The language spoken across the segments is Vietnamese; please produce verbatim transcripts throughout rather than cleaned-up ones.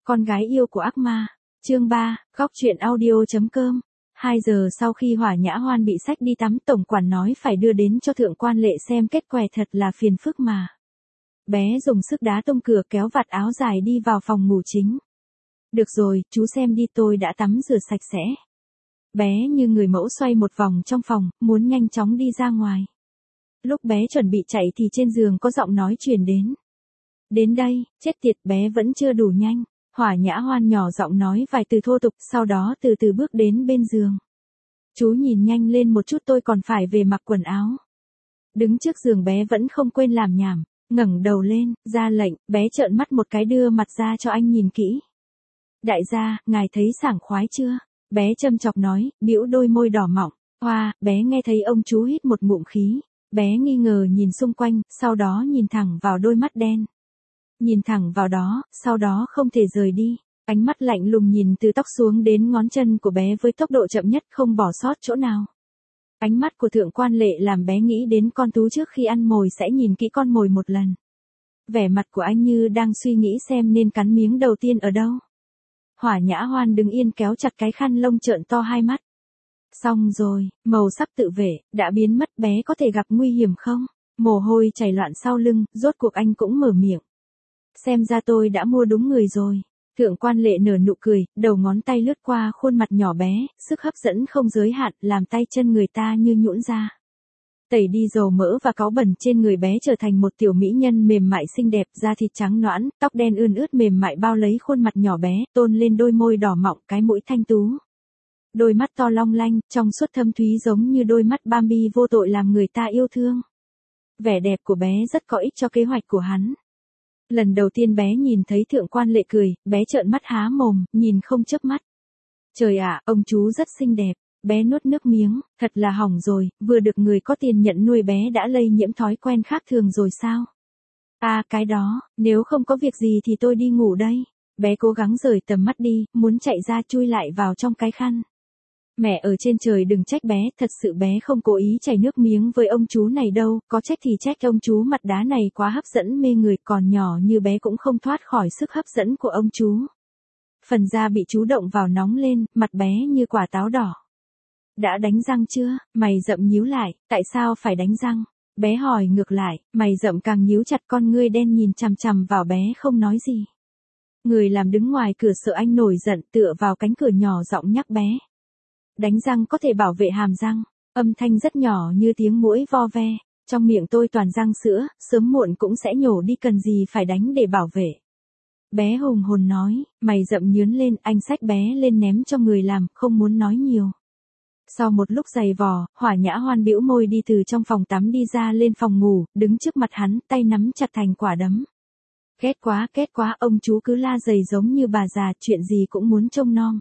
Con gái yêu của ác ma. Chương ba, góc truyện audio.com. Hai giờ sau khi Hỏa Nhã Hoan bị xách đi tắm, tổng quản nói phải đưa đến cho thượng quan lệ xem kết què, thật là phiền phức mà. Bé dùng sức đá tung cửa, kéo vạt áo dài đi vào phòng ngủ chính. Được rồi, chú xem đi, tôi đã tắm rửa sạch sẽ. Bé như người mẫu xoay một vòng trong phòng, muốn nhanh chóng đi ra ngoài. Lúc bé chuẩn bị chạy thì trên giường có giọng nói truyền đến. Đến đây, chết tiệt, bé vẫn chưa đủ nhanh. Hỏa Nhã Hoan nhỏ giọng nói vài từ thô tục, sau đó từ từ bước đến bên giường. Chú nhìn nhanh lên một chút, tôi còn phải về mặc quần áo. Đứng trước giường bé vẫn không quên làm nhảm, ngẩng đầu lên, ra lệnh, bé trợn mắt một cái đưa mặt ra cho anh nhìn kỹ. Đại gia, ngài thấy sảng khoái chưa? Bé châm chọc nói, bĩu đôi môi đỏ mọng. Hoa, bé nghe thấy ông chú hít một ngụm khí. Bé nghi ngờ nhìn xung quanh, sau đó nhìn thẳng vào đôi mắt đen. Nhìn thẳng vào đó, sau đó không thể rời đi. Ánh mắt lạnh lùng nhìn từ tóc xuống đến ngón chân của bé với tốc độ chậm nhất, không bỏ sót chỗ nào. Ánh mắt của thượng quan lệ làm bé nghĩ đến con thú trước khi ăn mồi sẽ nhìn kỹ con mồi một lần. Vẻ mặt của anh như đang suy nghĩ xem nên cắn miếng đầu tiên ở đâu. Hỏa Nhã Hoan đứng yên kéo chặt cái khăn lông, trợn to hai mắt. Xong rồi, màu sắp tự vệ, đã biến mất, bé có thể gặp nguy hiểm không? Mồ hôi chảy loạn sau lưng, rốt cuộc anh cũng mở miệng. Xem ra tôi đã mua đúng người rồi. Thượng quan lệ nở nụ cười, đầu ngón tay lướt qua khuôn mặt nhỏ bé, sức hấp dẫn không giới hạn, làm tay chân người ta như nhũn ra. Tẩy đi dầu mỡ và cáu bẩn trên người bé, trở thành một tiểu mỹ nhân mềm mại xinh đẹp, da thịt trắng nõn, tóc đen ươn ướt mềm mại bao lấy khuôn mặt nhỏ bé, tôn lên đôi môi đỏ mọng, cái mũi thanh tú. Đôi mắt to long lanh, trong suốt thâm thúy giống như đôi mắt Bambi vô tội làm người ta yêu thương. Vẻ đẹp của bé rất có ích cho kế hoạch của hắn. Lần đầu tiên bé nhìn thấy thượng quan lệ cười, bé trợn mắt há mồm, nhìn không chớp mắt. Trời ạ, ông chú rất xinh đẹp. Bé nuốt nước miếng, thật là hỏng rồi, vừa được người có tiền nhận nuôi bé đã lây nhiễm thói quen khác thường rồi sao? À cái đó, nếu không có việc gì thì tôi đi ngủ đây. Bé cố gắng rời tầm mắt đi, muốn chạy ra chui lại vào trong cái khăn. Mẹ ở trên trời đừng trách bé, thật sự bé không cố ý chảy nước miếng với ông chú này đâu, có trách thì trách ông chú mặt đá này quá hấp dẫn mê người, còn nhỏ như bé cũng không thoát khỏi sức hấp dẫn của ông chú. Phần da bị chú động vào nóng lên, mặt bé như quả táo đỏ. Đã đánh răng chưa? Mày rậm nhíu lại, tại sao phải đánh răng? Bé hỏi ngược lại, mày rậm càng nhíu chặt, con ngươi đen nhìn chằm chằm vào bé không nói gì. Người làm đứng ngoài cửa sợ anh nổi giận, tựa vào cánh cửa nhỏ giọng nhắc bé. Đánh răng có thể bảo vệ hàm răng, âm thanh rất nhỏ như tiếng muỗi vo ve, trong miệng tôi toàn răng sữa, sớm muộn cũng sẽ nhổ đi, cần gì phải đánh để bảo vệ. Bé hùng hồn nói, mày rậm nhướn lên, anh xách bé lên ném cho người làm, không muốn nói nhiều. Sau một lúc giày vò, Hỏa Nhã Hoan bĩu môi đi từ trong phòng tắm đi ra lên phòng ngủ, đứng trước mặt hắn, tay nắm chặt thành quả đấm. Ghét quá, ghét quá, ông chú cứ la dày giống như bà già, chuyện gì cũng muốn trông nom.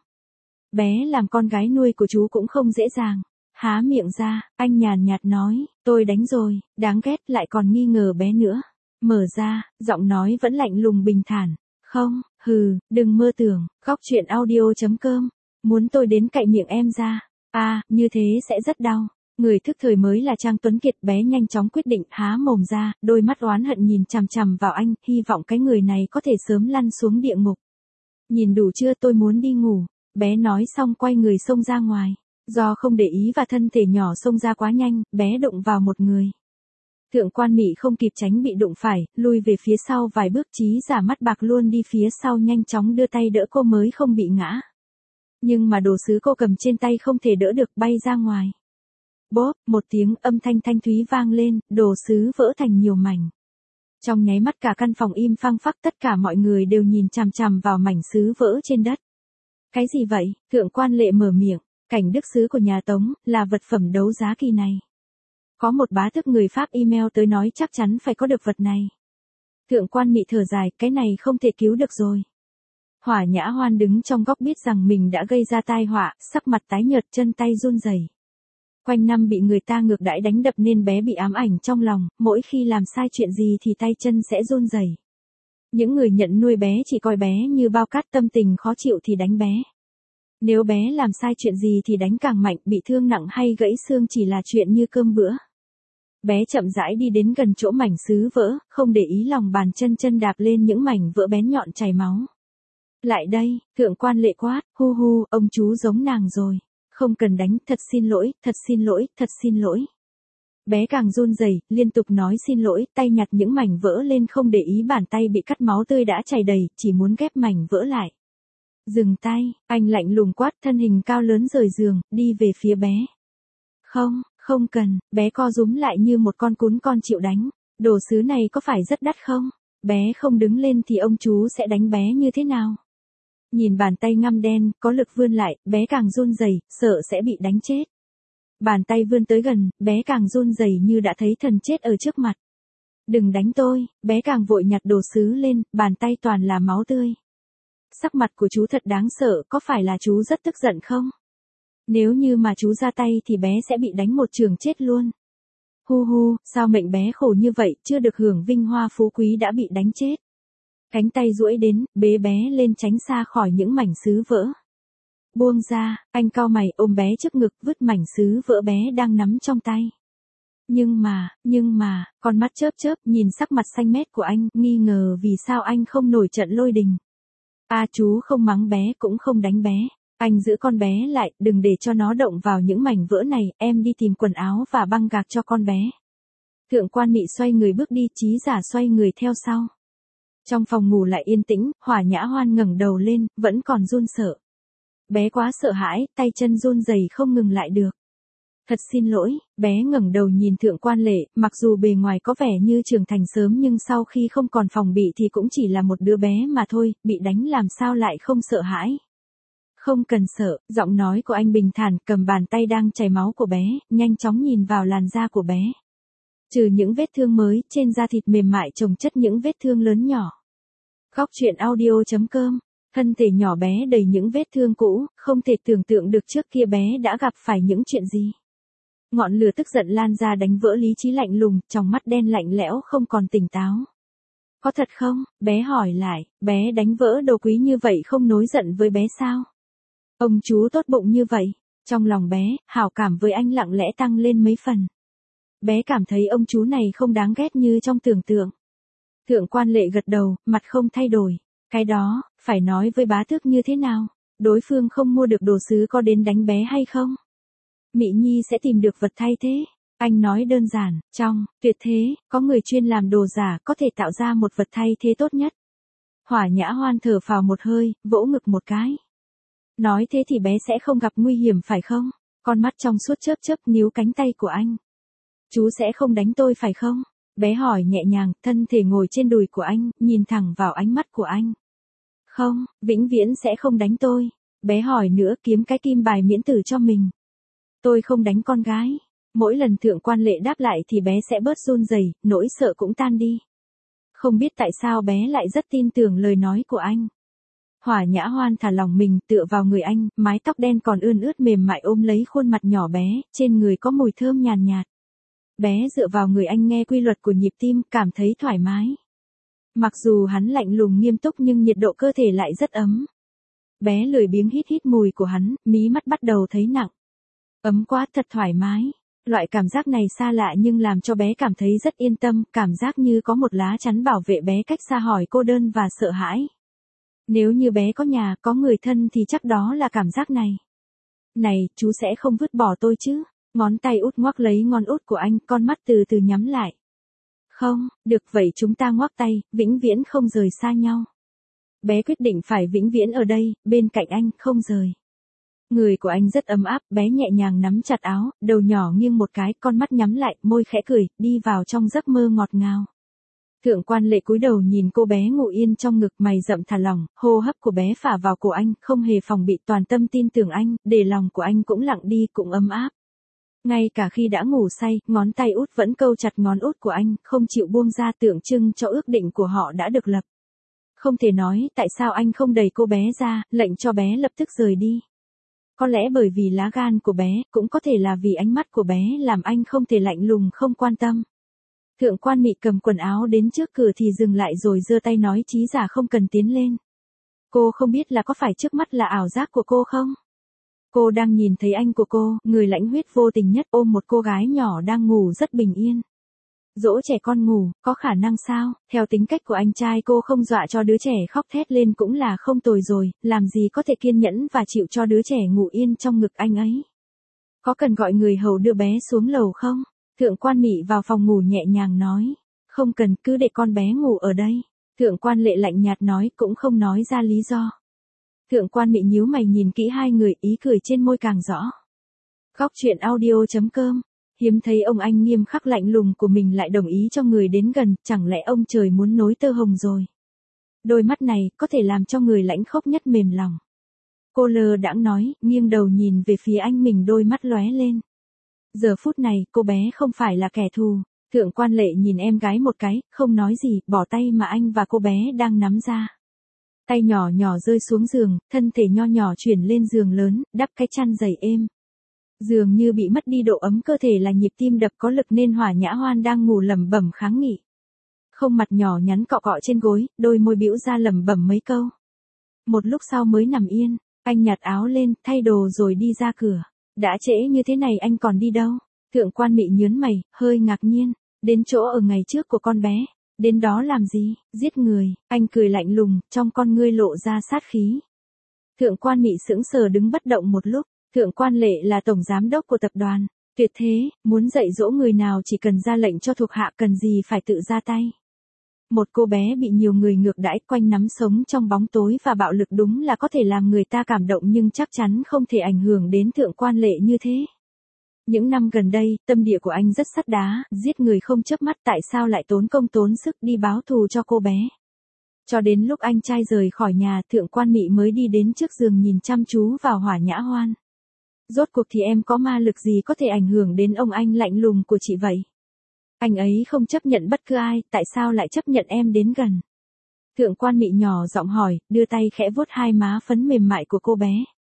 Bé làm con gái nuôi của chú cũng không dễ dàng. Há miệng ra, anh nhàn nhạt nói, tôi đánh rồi, đáng ghét, lại còn nghi ngờ bé nữa. Mở ra, giọng nói vẫn lạnh lùng bình thản. Không, hừ, đừng mơ tưởng, góc truyện audio.com. Muốn tôi đến cạy miệng em ra. À, như thế sẽ rất đau. Người thức thời mới là Trang Tuấn Kiệt. Bé nhanh chóng quyết định, há mồm ra, đôi mắt oán hận nhìn chằm chằm vào anh, hy vọng cái người này có thể sớm lăn xuống địa ngục. Nhìn đủ chưa, tôi muốn đi ngủ. Bé nói xong quay người xông ra ngoài. Do không để ý và thân thể nhỏ xông ra quá nhanh, bé đụng vào một người. Thượng quan Mị không kịp tránh bị đụng phải, lui về phía sau vài bước, Chí Giả mắt bạc luôn đi phía sau nhanh chóng đưa tay đỡ cô mới không bị ngã. Nhưng mà đồ sứ cô cầm trên tay không thể đỡ được, bay ra ngoài. Bốp, một tiếng âm thanh thanh thúy vang lên, đồ sứ vỡ thành nhiều mảnh. Trong nháy mắt cả căn phòng im phăng phắc, tất cả mọi người đều nhìn chằm chằm vào mảnh sứ vỡ trên đất. Cái gì vậy? Thượng quan lệ mở miệng, cảnh đức sứ của nhà Tống, là vật phẩm đấu giá kỳ này. Có một bá tước người Pháp email tới nói chắc chắn phải có được vật này. Thượng quan Mị thở dài, cái này không thể cứu được rồi. Hỏa Nhã Hoan đứng trong góc biết rằng mình đã gây ra tai họa, sắc mặt tái nhợt, chân tay run rẩy. Quanh năm bị người ta ngược đãi đánh đập nên bé bị ám ảnh trong lòng, mỗi khi làm sai chuyện gì thì tay chân sẽ run rẩy. Những người nhận nuôi bé chỉ coi bé như bao cát, tâm tình khó chịu thì đánh bé. Nếu bé làm sai chuyện gì thì đánh càng mạnh, bị thương nặng hay gãy xương chỉ là chuyện như cơm bữa. Bé chậm rãi đi đến gần chỗ mảnh sứ vỡ, không để ý lòng bàn chân chân đạp lên những mảnh vỡ bén nhọn chảy máu. Lại đây, thượng quan lệ quát, hu hu, ông chú giống nàng rồi. Không cần đánh, thật xin lỗi, thật xin lỗi, thật xin lỗi. Bé càng run rẩy, liên tục nói xin lỗi, tay nhặt những mảnh vỡ lên không để ý bàn tay bị cắt máu tươi đã chảy đầy, chỉ muốn ghép mảnh vỡ lại. Dừng tay, anh lạnh lùng quát, thân hình cao lớn rời giường, đi về phía bé. Không, không cần, bé co rúm lại như một con cún con chịu đánh. Đồ sứ này có phải rất đắt không? Bé không đứng lên thì ông chú sẽ đánh bé như thế nào? Nhìn bàn tay ngăm đen, có lực vươn lại, bé càng run rẩy, sợ sẽ bị đánh chết. Bàn tay vươn tới gần, bé càng run rẩy như đã thấy thần chết ở trước mặt. Đừng đánh tôi, bé càng vội nhặt đồ sứ lên, bàn tay toàn là máu tươi. Sắc mặt của chú thật đáng sợ, có phải là chú rất tức giận không? Nếu như mà chú ra tay thì bé sẽ bị đánh một trường chết luôn. Hu hu, sao mệnh bé khổ như vậy, chưa được hưởng vinh hoa phú quý đã bị đánh chết. Cánh tay duỗi đến, bế bé lên tránh xa khỏi những mảnh sứ vỡ. Buông ra, anh cau mày ôm bé trước ngực vứt mảnh sứ vỡ bé đang nắm trong tay. Nhưng mà, nhưng mà, con mắt chớp chớp nhìn sắc mặt xanh mét của anh, nghi ngờ vì sao anh không nổi trận lôi đình. À chú không mắng bé cũng không đánh bé. Anh giữ con bé lại, đừng để cho nó động vào những mảnh vỡ này, em đi tìm quần áo và băng gạc cho con bé. Thượng quan Mị xoay người bước đi, Chí Giả xoay người theo sau. Trong phòng ngủ lại yên tĩnh, Hỏa Nhã Hoan ngẩng đầu lên, vẫn còn run sợ. Bé quá sợ hãi, tay chân run rẩy không ngừng lại được. Thật xin lỗi, bé ngẩng đầu nhìn Thượng quan Lệ, mặc dù bề ngoài có vẻ như trưởng thành sớm nhưng sau khi không còn phòng bị thì cũng chỉ là một đứa bé mà thôi, bị đánh làm sao lại không sợ hãi. Không cần sợ, giọng nói của anh bình thản, cầm bàn tay đang chảy máu của bé, nhanh chóng nhìn vào làn da của bé. Trừ những vết thương mới, trên da thịt mềm mại chồng chất những vết thương lớn nhỏ. Góc truyện audio chấm com, thân thể nhỏ bé đầy những vết thương cũ, không thể tưởng tượng được trước kia bé đã gặp phải những chuyện gì. Ngọn lửa tức giận lan ra đánh vỡ lý trí lạnh lùng, trong mắt đen lạnh lẽo không còn tỉnh táo. Có thật không? Bé hỏi lại, bé đánh vỡ đồ quý như vậy không nối giận với bé sao? Ông chú tốt bụng như vậy, trong lòng bé, hảo cảm với anh lặng lẽ tăng lên mấy phần. Bé cảm thấy ông chú này không đáng ghét như trong tưởng tượng. Thượng quan Lệ gật đầu, mặt không thay đổi. Cái đó, phải nói với bá tước như thế nào? Đối phương không mua được đồ sứ có đến đánh bé hay không? Mị Nhi sẽ tìm được vật thay thế. Anh nói đơn giản, trong tuyệt thế, có người chuyên làm đồ giả có thể tạo ra một vật thay thế tốt nhất. Hỏa Nhã Hoan thở phào một hơi, vỗ ngực một cái. Nói thế thì bé sẽ không gặp nguy hiểm phải không? Con mắt trong suốt chớp chớp níu cánh tay của anh. Chú sẽ không đánh tôi phải không? Bé hỏi nhẹ nhàng, thân thể ngồi trên đùi của anh, nhìn thẳng vào ánh mắt của anh. Không, vĩnh viễn sẽ không đánh tôi. Bé hỏi nữa, kiếm cái kim bài miễn tử cho mình. Tôi không đánh con gái. Mỗi lần Thượng quan Lệ đáp lại thì bé sẽ bớt run rẩy, nỗi sợ cũng tan đi. Không biết tại sao bé lại rất tin tưởng lời nói của anh. Hỏa Nhã Hoan thả lòng mình tựa vào người anh, mái tóc đen còn ươn ướt mềm mại ôm lấy khuôn mặt nhỏ bé, trên người có mùi thơm nhàn nhạt. Bé dựa vào người anh nghe quy luật của nhịp tim, cảm thấy thoải mái. Mặc dù hắn lạnh lùng nghiêm túc nhưng nhiệt độ cơ thể lại rất ấm. Bé lười biếng hít hít mùi của hắn, mí mắt bắt đầu thấy nặng. Ấm quá, thật thoải mái. Loại cảm giác này xa lạ nhưng làm cho bé cảm thấy rất yên tâm, cảm giác như có một lá chắn bảo vệ bé cách xa hỏi cô đơn và sợ hãi. Nếu như bé có nhà, có người thân thì chắc đó là cảm giác này. Này, chú sẽ không vứt bỏ tôi chứ? Ngón tay út ngoắc lấy ngón út của anh, con mắt từ từ nhắm lại. Không, được vậy chúng ta ngoắc tay, vĩnh viễn không rời xa nhau. Bé quyết định phải vĩnh viễn ở đây, bên cạnh anh, không rời. Người của anh rất ấm áp, bé nhẹ nhàng nắm chặt áo, đầu nhỏ nghiêng một cái, con mắt nhắm lại, môi khẽ cười, đi vào trong giấc mơ ngọt ngào. Thượng quan Lệ cúi đầu nhìn cô bé ngủ yên trong ngực, mày rậm thả lỏng, hô hấp của bé phả vào cổ anh, không hề phòng bị, toàn tâm tin tưởng anh, để lòng của anh cũng lặng đi, cũng ấm áp. Ngay cả khi đã ngủ say, ngón tay út vẫn câu chặt ngón út của anh, không chịu buông ra, tượng trưng cho ước định của họ đã được lập. Không thể nói tại sao anh không đẩy cô bé ra, lệnh cho bé lập tức rời đi. Có lẽ bởi vì lá gan của bé, cũng có thể là vì ánh mắt của bé làm anh không thể lạnh lùng không quan tâm. Thượng quan Mị cầm quần áo đến trước cửa thì dừng lại rồi giơ tay nói Chí Giả không cần tiến lên. Cô không biết là có phải trước mắt là ảo giác của cô không? Cô đang nhìn thấy anh của cô, người lãnh huyết vô tình nhất ôm một cô gái nhỏ đang ngủ rất bình yên. Dỗ trẻ con ngủ, có khả năng sao? Theo tính cách của anh trai cô không dọa cho đứa trẻ khóc thét lên cũng là không tồi rồi, làm gì có thể kiên nhẫn và chịu cho đứa trẻ ngủ yên trong ngực anh ấy. Có cần gọi người hầu đưa bé xuống lầu không? Thượng quan Mị vào phòng ngủ nhẹ nhàng nói. Không cần, cứ để con bé ngủ ở đây. Thượng quan Lệ lạnh nhạt nói, cũng không nói ra lý do. Thượng quan Mị nhíu mày nhìn kỹ hai người, ý cười trên môi càng rõ. Góc truyện audio chấm com. Hiếm thấy ông anh nghiêm khắc lạnh lùng của mình lại đồng ý cho người đến gần, chẳng lẽ ông trời muốn nối tơ hồng rồi. Đôi mắt này có thể làm cho người lãnh khốc nhất mềm lòng. Cô lơ đãng nói, nghiêng đầu nhìn về phía anh mình, đôi mắt lóe lên. Giờ phút này, cô bé không phải là kẻ thù. Thượng quan Lệ nhìn em gái một cái, không nói gì, bỏ tay mà anh và cô bé đang nắm ra. Tay nhỏ nhỏ rơi xuống giường, thân thể nho nhỏ chuyển lên giường lớn, đắp cái chăn dày êm. Dường như bị mất đi độ ấm cơ thể là nhịp tim đập có lực nên Hỏa Nhã Hoan đang ngủ lẩm bẩm kháng nghị. Không mặt nhỏ nhắn cọ cọ trên gối, đôi môi bĩu ra lẩm bẩm mấy câu. Một lúc sau mới nằm yên, anh nhặt áo lên, thay đồ rồi đi ra cửa. Đã trễ như thế này anh còn đi đâu? Thượng quan Mị nhớn mày, hơi ngạc nhiên. Đến chỗ ở ngày trước của con bé. Đến đó làm gì? Giết người. Anh cười lạnh lùng, trong con ngươi lộ ra sát khí. Thượng quan Mị sững sờ đứng bất động một lúc. Thượng quan Lệ là tổng giám đốc của tập đoàn. Tuyệt thế, muốn dạy dỗ người nào chỉ cần ra lệnh cho thuộc hạ, cần gì phải tự ra tay. Một cô bé bị nhiều người ngược đãi quanh nắm sống trong bóng tối và bạo lực đúng là có thể làm người ta cảm động, nhưng chắc chắn không thể ảnh hưởng đến Thượng quan Lệ như thế. Những năm gần đây, tâm địa của anh rất sắt đá, giết người không chớp mắt, tại sao lại tốn công tốn sức đi báo thù cho cô bé. Cho đến lúc anh trai rời khỏi nhà, Thượng quan Mị mới đi đến trước giường nhìn chăm chú vào Hỏa Nhã Hoan. Rốt cuộc thì em có ma lực gì có thể ảnh hưởng đến ông anh lạnh lùng của chị vậy? Anh ấy không chấp nhận bất cứ ai, tại sao lại chấp nhận em đến gần? Thượng quan Mị nhỏ giọng hỏi, đưa tay khẽ vuốt hai má phấn mềm mại của cô bé.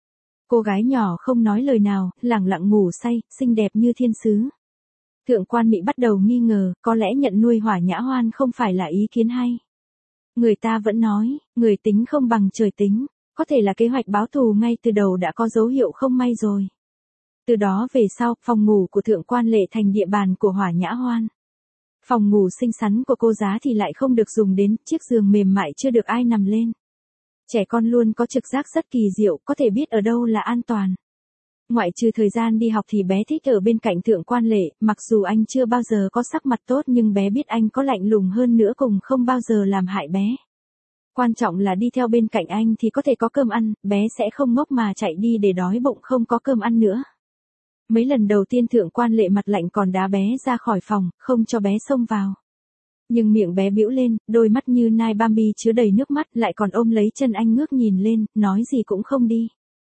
Cô gái nhỏ không nói lời nào, lẳng lặng ngủ say, xinh đẹp như thiên sứ. Thượng quan Mị bắt đầu nghi ngờ, có lẽ nhận nuôi Hỏa Nhã Hoan không phải là ý kiến hay. Người ta vẫn nói, người tính không bằng trời tính. Có thể là kế hoạch báo thù ngay từ đầu đã có dấu hiệu không may rồi. Từ đó về sau, phòng ngủ của Thượng quan Lệ thành địa bàn của Hỏa Nhã Hoan. Phòng ngủ xinh xắn của cô giá thì lại không được dùng đến, chiếc giường mềm mại chưa được ai nằm lên. Trẻ con luôn có trực giác rất kỳ diệu, có thể biết ở đâu là an toàn. Ngoại trừ thời gian đi học thì bé thích ở bên cạnh Thượng quan Lệ, mặc dù anh chưa bao giờ có sắc mặt tốt nhưng bé biết anh có lạnh lùng hơn nữa cùng không bao giờ làm hại bé. Quan trọng là đi theo bên cạnh anh thì có thể có cơm ăn, bé sẽ không ngốc mà chạy đi để đói bụng không có cơm ăn nữa. Mấy lần đầu tiên Thượng quan Lệ mặt lạnh còn đá bé ra khỏi phòng, không cho bé xông vào. Nhưng miệng bé bĩu lên, đôi mắt như nai Bambi chứa đầy nước mắt, lại còn ôm lấy chân anh ngước nhìn lên, nói gì cũng không đi.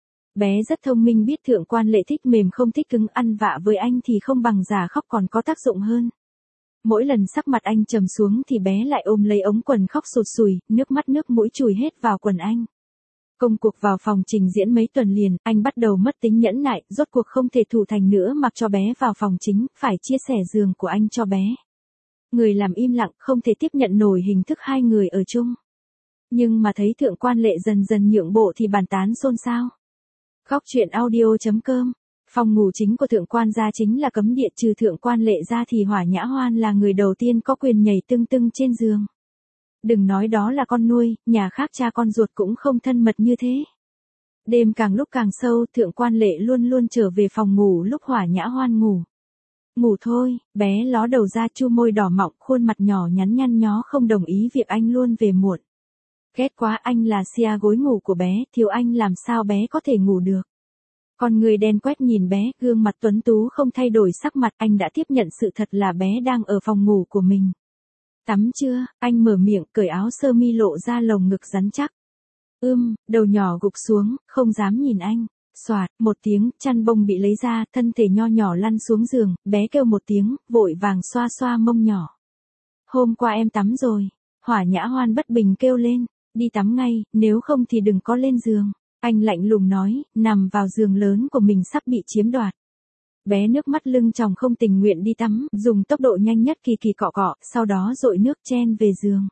Bé rất thông minh, biết Thượng quan Lệ thích mềm không thích cứng, ăn vạ với anh thì không bằng giả khóc còn có tác dụng hơn. Mỗi lần sắc mặt anh trầm xuống thì bé lại ôm lấy ống quần khóc sụt sùi, nước mắt nước mũi chùi hết vào quần anh. Công cuộc vào phòng trình diễn mấy tuần liền, anh bắt đầu mất tính nhẫn nại, rốt cuộc không thể thủ thành nữa mặc cho bé vào phòng chính, phải chia sẻ giường của anh cho bé. Người làm im lặng, không thể tiếp nhận nổi hình thức hai người ở chung. Nhưng mà thấy Thượng quan Lệ dần dần nhượng bộ thì bàn tán xôn xao. Góc truyện audio chấm com. Phòng ngủ chính của Thượng quan gia chính là cấm địa, trừ Thượng quan Lệ ra thì Hỏa Nhã Hoan là người đầu tiên có quyền nhảy tưng tưng trên giường. Đừng nói đó là con nuôi, nhà khác cha con ruột cũng không thân mật như thế. Đêm càng lúc càng sâu, Thượng quan Lệ luôn luôn trở về phòng ngủ lúc Hỏa Nhã Hoan ngủ. Ngủ thôi, bé ló đầu ra, chu môi đỏ mọng, khuôn mặt nhỏ nhắn nhăn nhó không đồng ý việc anh luôn về muộn. Ghét quá, anh là sia gối ngủ của bé, thiếu anh làm sao bé có thể ngủ được. Con người đen quét nhìn bé, gương mặt tuấn tú không thay đổi sắc mặt, anh đã tiếp nhận sự thật là bé đang ở phòng ngủ của mình. Tắm chưa? Anh mở miệng, cởi áo sơ mi lộ ra lồng ngực rắn chắc. Ưm, đầu nhỏ gục xuống, không dám nhìn anh. Xoạt, một tiếng, chăn bông bị lấy ra, thân thể nho nhỏ lăn xuống giường, bé kêu một tiếng, vội vàng xoa xoa mông nhỏ. Hôm qua em tắm rồi. Hỏa Nhã Hoan bất bình kêu lên, đi tắm ngay, nếu không thì đừng có lên giường. Anh lạnh lùng nói, nằm vào giường lớn của mình sắp bị chiếm đoạt. Bé nước mắt lưng tròng không tình nguyện đi tắm, dùng tốc độ nhanh nhất kỳ kỳ cọ cọ, sau đó dội nước chen về giường.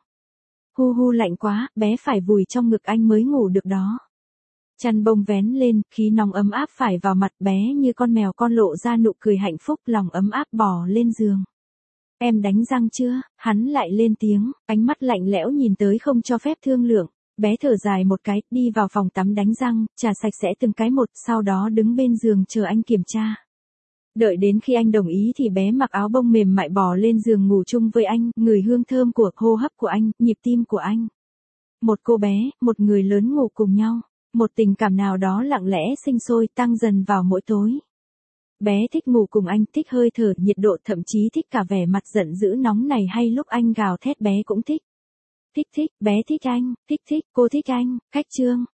Hu hu lạnh quá, bé phải vùi trong ngực anh mới ngủ được đó. Chăn bông vén lên, khí nóng ấm áp phải vào mặt bé như con mèo con lộ ra nụ cười hạnh phúc, lòng ấm áp bò lên giường. Em đánh răng chưa? Hắn lại lên tiếng, ánh mắt lạnh lẽo nhìn tới không cho phép thương lượng. Bé thở dài một cái, đi vào phòng tắm đánh răng, chà sạch sẽ từng cái một, sau đó đứng bên giường chờ anh kiểm tra. Đợi đến khi anh đồng ý thì bé mặc áo bông mềm mại bò lên giường ngủ chung với anh, ngửi hương thơm của hô hấp của anh, nhịp tim của anh. Một cô bé, một người lớn ngủ cùng nhau, một tình cảm nào đó lặng lẽ sinh sôi tăng dần vào mỗi tối. Bé thích ngủ cùng anh, thích hơi thở, nhiệt độ, thậm chí thích cả vẻ mặt giận dữ nóng này hay lúc anh gào thét bé cũng thích. Thích thích, bé thích anh, thích thích, cô thích anh, khách trương.